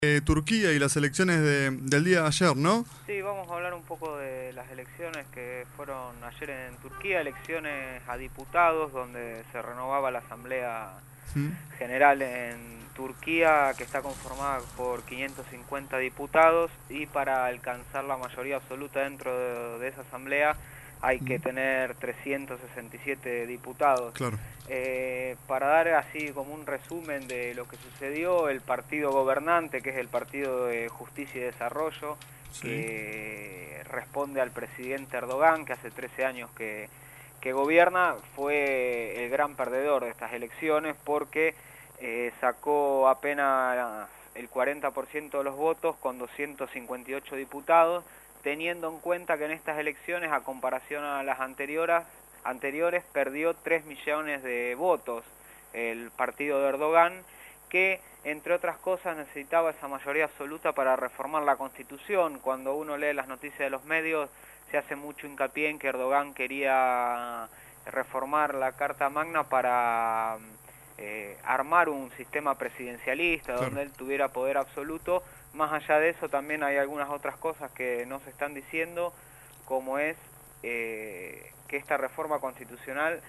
Turquía y las elecciones del día de ayer, ¿no? Sí, vamos a hablar un poco de las elecciones que fueron ayer en Turquía, elecciones a diputados, donde se renovaba la Asamblea ¿Mm? General en Turquía, que está conformada por 550 diputados, y para alcanzar la mayoría absoluta dentro de esa Asamblea hay que ¿Mm? tener 367 diputados. Claro. Para dar así como un resumen de lo que sucedió, el partido gobernante, que es el Partido de Justicia y Desarrollo, Sí. que responde al presidente Erdogan, que hace 13 años que gobierna, fue el gran perdedor de estas elecciones porque sacó apenas el 40% de los votos con 258 diputados, teniendo en cuenta que en estas elecciones, a comparación a las anteriores, perdió 3 millones de votos el partido de Erdogan, que entre otras cosas necesitaba esa mayoría absoluta para reformar la Constitución. Cuando uno lee las noticias de los medios se hace mucho hincapié en que Erdogan quería reformar la Carta Magna para armar un sistema presidencialista Claro. donde él tuviera poder absoluto. Más allá de eso también hay algunas otras cosas que no se están diciendo, como es que esta reforma constitucional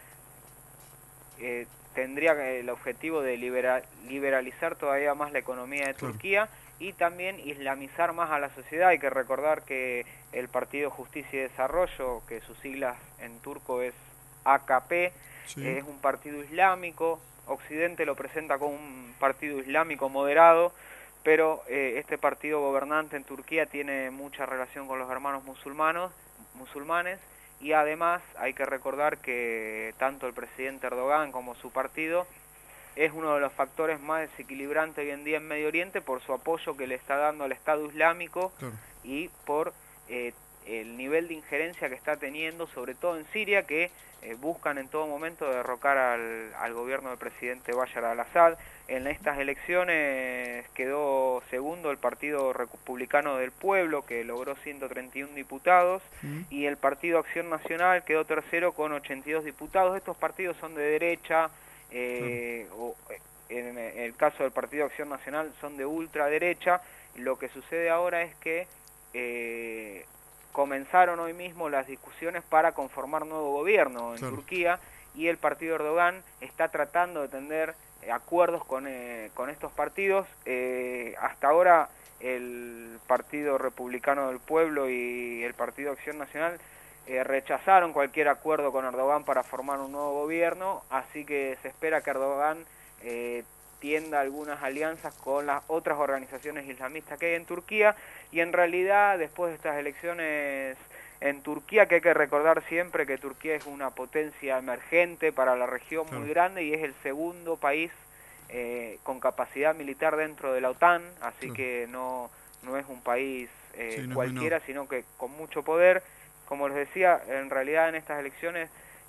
tendría el objetivo de liberalizar todavía más la economía de Claro. Turquía y también islamizar más a la sociedad. Hay que recordar que el Partido Justicia y Desarrollo, que sus siglas en turco es AKP, Sí. es un partido islámico. Occidente lo presenta como un partido islámico moderado, pero este partido gobernante en Turquía tiene mucha relación con los hermanos musulmanes, y además hay que recordar que tanto el presidente Erdogan como su partido es uno de los factores más desequilibrantes hoy en día en Medio Oriente por su apoyo que le está dando al Estado Islámico Claro. y por el nivel de injerencia que está teniendo, sobre todo en Siria, que buscan en todo momento derrocar al gobierno del presidente Bashar al-Assad. En estas elecciones quedó segundo el Partido Republicano del Pueblo, que logró 131 diputados, ¿Mm? y el Partido Acción Nacional quedó tercero con 82 diputados. Estos partidos son de derecha, Claro. o en el caso del Partido Acción Nacional son de ultraderecha. Lo que sucede ahora es que comenzaron hoy mismo las discusiones para conformar nuevo gobierno en Claro. Turquía, y el partido Erdogan está tratando de tener acuerdos con estos partidos. Hasta ahora el Partido Republicano del Pueblo y el Partido Acción Nacional rechazaron cualquier acuerdo con Erdogan para formar un nuevo gobierno, así que se espera que Erdogan tienda algunas alianzas con las otras organizaciones islamistas que hay en Turquía. Y en realidad, después de estas elecciones en Turquía, que hay que recordar siempre que Turquía es una potencia emergente para la región, Claro. muy grande, y es el segundo país con capacidad militar dentro de la OTAN, así Claro. que no es un país Sí, no es menor. cualquiera, sino que con mucho poder. Como les decía, en realidad en estas elecciones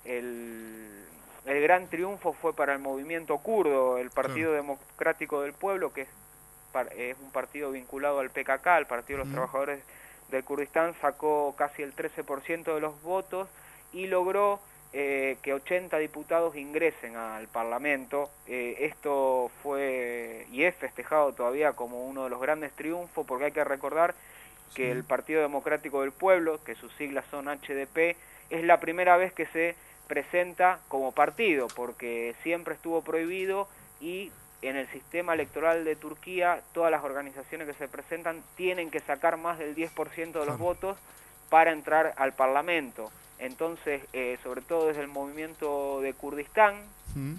el gran triunfo fue para el movimiento kurdo, el Claro. Partido Democrático del Pueblo, que es un partido vinculado al PKK, al Partido de los ¿Mm? Trabajadores del Kurdistán, sacó casi el 13% de los votos y logró que 80 diputados ingresen al Parlamento. Esto fue y es festejado todavía como uno de los grandes triunfos, porque hay que recordar que Sí. el Partido Democrático del Pueblo, que sus siglas son HDP, es la primera vez que se presenta como partido, porque siempre estuvo prohibido, y en el sistema electoral de Turquía todas las organizaciones que se presentan tienen que sacar más del 10% de los Claro. votos para entrar al Parlamento. Entonces, sobre todo desde el movimiento de Kurdistán, ¿Mm?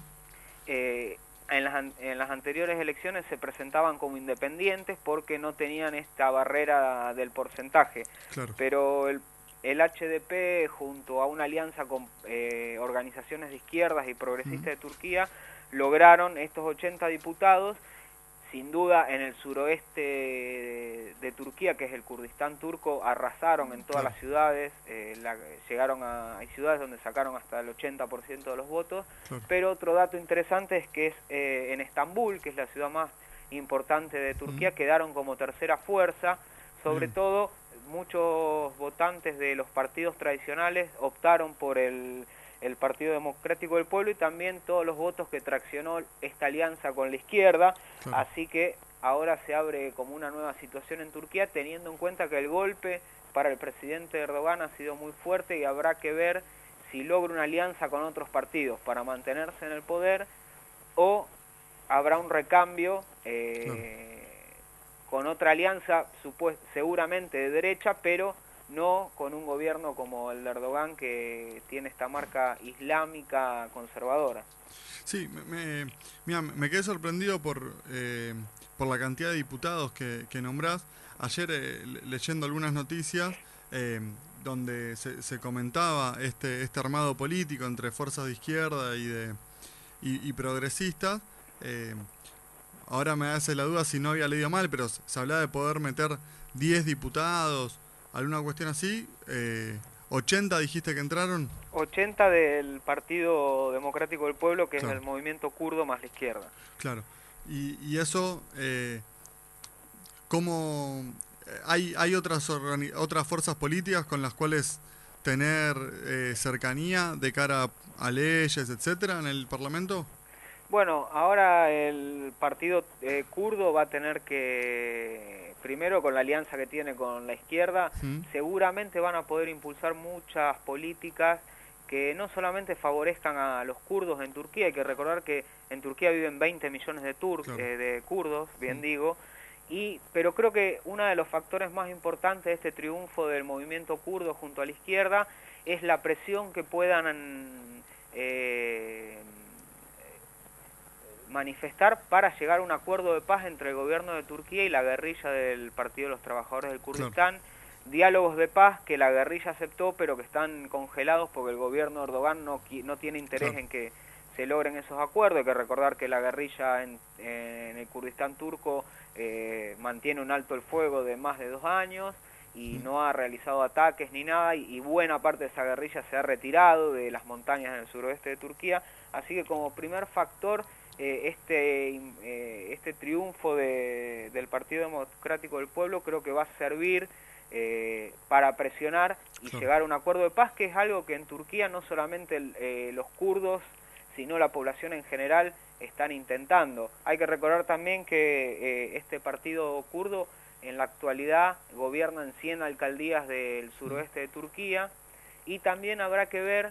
en las anteriores elecciones se presentaban como independientes porque no tenían esta barrera del porcentaje, Claro. pero el HDP, junto a una alianza con organizaciones de izquierdas y ¿Mm? progresistas de Turquía, lograron estos 80 diputados. Sin duda, en el suroeste de Turquía, que es el Kurdistán turco, arrasaron en todas Claro. las ciudades, hay ciudades donde sacaron hasta el 80% de los votos. Claro. Pero otro dato interesante es que en Estambul, que es la ciudad más importante de ¿Mm? Turquía, quedaron como tercera fuerza. Sobre Bien. todo, muchos votantes de los partidos tradicionales optaron por el Partido Democrático del Pueblo, y también todos los votos que traccionó esta alianza con la izquierda. Claro. Así que ahora se abre como una nueva situación en Turquía, teniendo en cuenta que el golpe para el presidente Erdogan ha sido muy fuerte y habrá que ver si logra una alianza con otros partidos para mantenerse en el poder o habrá un recambio Claro. con otra alianza seguramente de derecha, pero no con un gobierno como el de Erdogan que tiene esta marca islámica conservadora. Sí, mira, me quedé sorprendido por la cantidad de diputados que nombrás. Ayer, leyendo algunas noticias, eh, donde se comentaba este armado político entre fuerzas de izquierda y progresistas. eh, Ahora me hace la duda si no había leído mal, pero se hablaba de poder meter 10 diputados, alguna cuestión así. 80 dijiste que entraron. 80 del Partido Democrático del Pueblo, que es Claro, el movimiento kurdo más la izquierda. claro. Y eso, ¿cómo hay otras fuerzas políticas con las cuales tener cercanía de cara a leyes, etcétera, en el Parlamento? Bueno, ahora el partido kurdo va a tener que, primero con la alianza que tiene con la izquierda, ¿Mm? seguramente van a poder impulsar muchas políticas que no solamente favorezcan a los kurdos en Turquía, hay que recordar que en Turquía viven 20 millones Claro. de kurdos, bien ¿Mm? digo, pero creo que uno de los factores más importantes de este triunfo del movimiento kurdo junto a la izquierda es la presión que puedan manifestar para llegar a un acuerdo de paz entre el gobierno de Turquía y la guerrilla del Partido de los Trabajadores del Claro. Kurdistán, diálogos de paz que la guerrilla aceptó pero que están congelados porque el gobierno de Erdogan no tiene interés Claro. en que se logren esos acuerdos. Hay que recordar que la guerrilla en el Kurdistán turco mantiene un alto el fuego de más de 2 años y ¿Mm? no ha realizado ataques ni nada, y buena parte de esa guerrilla se ha retirado de las montañas en el suroeste de Turquía, así que como primer factor este triunfo del Partido Democrático del Pueblo creo que va a servir para presionar y Claro. llegar a un acuerdo de paz, que es algo que en Turquía no solamente los kurdos, sino la población en general están intentando. Hay que recordar también que este partido kurdo en la actualidad gobierna en 100 alcaldías del ¿Mm? suroeste de Turquía, y también habrá que ver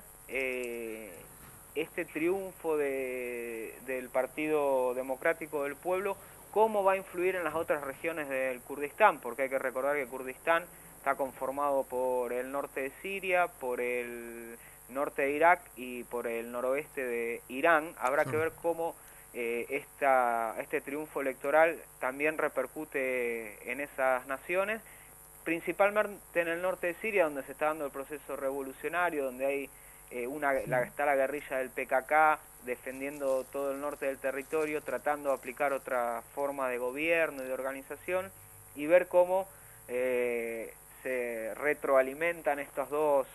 este triunfo del Partido Democrático del Pueblo, cómo va a influir en las otras regiones del Kurdistán, porque hay que recordar que Kurdistán está conformado por el norte de Siria, por el norte de Irak y por el noroeste de Irán. Habrá que Claro. ver cómo este triunfo electoral también repercute en esas naciones, principalmente en el norte de Siria, donde se está dando el proceso revolucionario, donde hay está la guerrilla del PKK defendiendo todo el norte del territorio, tratando de aplicar otra forma de gobierno y de organización, y ver cómo se retroalimentan estos dos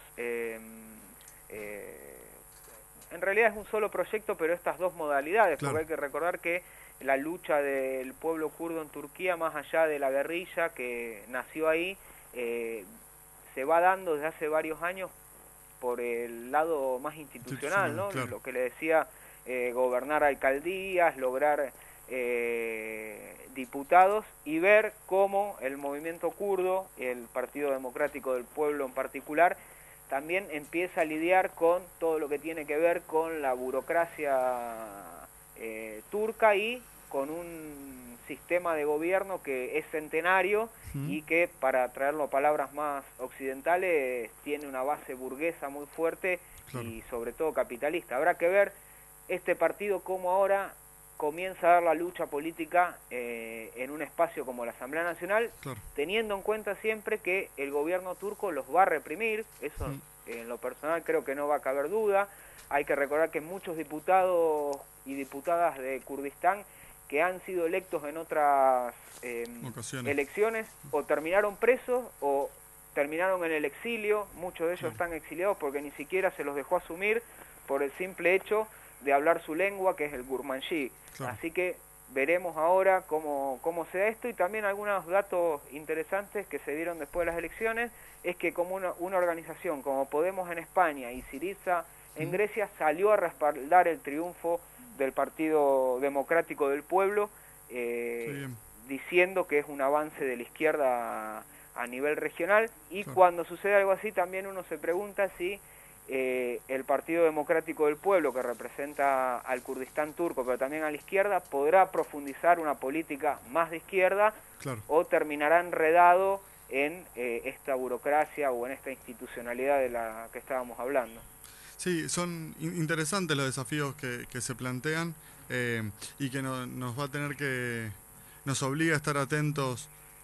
en realidad es un solo proyecto, pero estas dos modalidades, Claro. porque hay que recordar que la lucha del pueblo kurdo en Turquía, más allá de la guerrilla que nació ahí, se va dando desde hace varios años por el lado más institucional, Institucional, ¿no? claro. Lo que le decía, gobernar alcaldías, lograr diputados, y ver cómo el movimiento kurdo, el Partido Democrático del Pueblo en particular, también empieza a lidiar con todo lo que tiene que ver con la burocracia turca y con un sistema de gobierno que es centenario ¿Mm? y que, para traerlo a palabras más occidentales, tiene una base burguesa muy fuerte Claro. y sobre todo capitalista. Habrá que ver este partido cómo ahora comienza a dar la lucha política en un espacio como la Asamblea Nacional, Claro. teniendo en cuenta siempre que el gobierno turco los va a reprimir. Eso ¿Mm? en lo personal creo que no va a caber duda. Hay que recordar que muchos diputados y diputadas de Kurdistán que han sido electos en otras Ocasiones. elecciones o terminaron presos o terminaron en el exilio. Muchos de ellos Claro. están exiliados porque ni siquiera se los dejó asumir por el simple hecho de hablar su lengua, que es el Kurmanji. Claro. Así que veremos ahora cómo se da esto, y también algunos datos interesantes que se dieron después de las elecciones, es que como una organización como Podemos en España y Syriza en ¿Mm? Grecia salió a respaldar el triunfo del Partido Democrático del Pueblo, Qué bien. diciendo que es un avance de la izquierda a nivel regional, y Claro. cuando sucede algo así también uno se pregunta si el Partido Democrático del Pueblo, que representa al Kurdistán turco, pero también a la izquierda, podrá profundizar una política más de izquierda, Claro. o terminará enredado en esta burocracia o en esta institucionalidad de la que estábamos hablando. Sí, son interesantes los desafíos que se plantean, y que nos va a tener que, nos obliga a estar atentos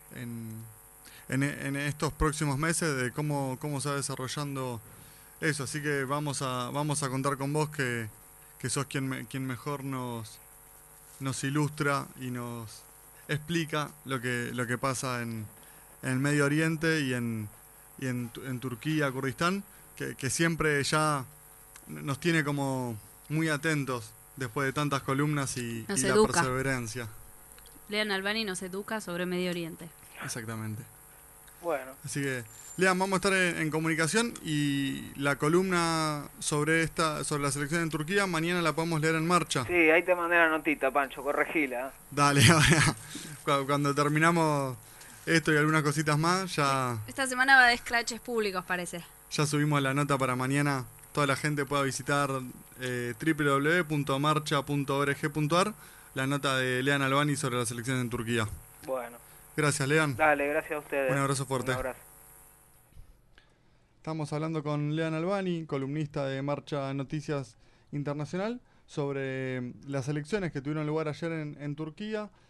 en estos próximos meses de cómo se va desarrollando eso. Así que vamos a contar con vos, que sos quien mejor nos ilustra y nos explica lo que pasa en el Medio Oriente en Turquía, Kurdistán, que siempre ya nos tiene como muy atentos después de tantas columnas Nos y la educa. perseverancia. Lean Albani nos educa sobre Medio Oriente. Exactamente. Bueno, Así que, Lean, vamos a estar en comunicación, y la columna sobre la selección en Turquía mañana la podemos leer en Marcha. sí, ahí te mandé la notita, Pancho, corregila. Dale, ahora, cuando terminamos esto y algunas cositas más, ya Esta semana va de scratches públicos, parece. subimos la nota para mañana. Toda la gente pueda visitar www.marcha.org.ar, la nota de Lean Albani sobre las elecciones en Turquía. Bueno, Gracias, Lean. dale, gracias a ustedes. Un abrazo fuerte. Un abrazo. Estamos hablando con Lean Albani, columnista de Marcha Noticias Internacional, sobre las elecciones que tuvieron lugar ayer en Turquía.